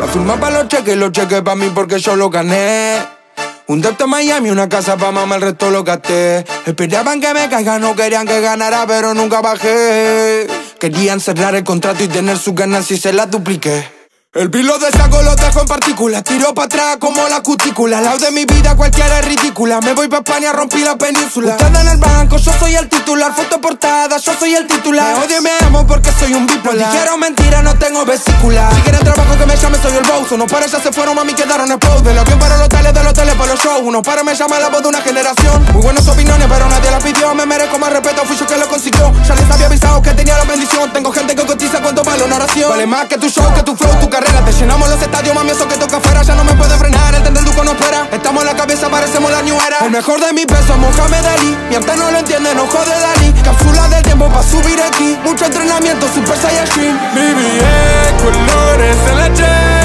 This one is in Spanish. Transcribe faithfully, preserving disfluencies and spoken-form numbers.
firma pa' los cheques, los cheques pa' mí porque yo lo gané. Un depto en Miami, una casa pa' mamá, el resto lo gasté. Esperaban que me caiga, no querían que ganara, pero nunca bajé. Querían cerrar el contrato y tener sus ganancias y se las dupliqué. El pilo de saco lo dejo en partículas, tiro pa' atrás como la cutícula. Al lado de mi vida cualquiera es ridícula, me voy pa' España, rompí la península. Ustedes en el banco, yo soy el titular, foto portada, yo soy el titular. Me odio y me amo porque soy un bipolar. No dijeron mentira, no tengo vesícula. Si quieren trabajo que me llame, soy el boss. Unos pares ya se fueron, mami, quedaron exposed. De los que para los hoteles, de los hoteles para los shows. Unos pares me llaman la voz de una generación. Muy buenas opiniones, pero nadie las pidió. Me merezco más respeto, fui yo que lo consiguió. Ya les había avisado que tenía la bendición. Tengo gente que cotiza cuánto vale una oración. Vale más que tu show, que tu flow, tu carrera. Te llenamos los estadios, mami, eso que toca afuera ya no me puede frenar, el tender duco no espera. Estamos en la cabeza, parecemos la new era. El mejor de mi peso, Mohamed Ali. Mi arte no lo entiende, no jode Dali. Cápsula del tiempo pa' subir aquí. Mucho entrenamiento, Super Saiyajin. B B E, colores en la jet.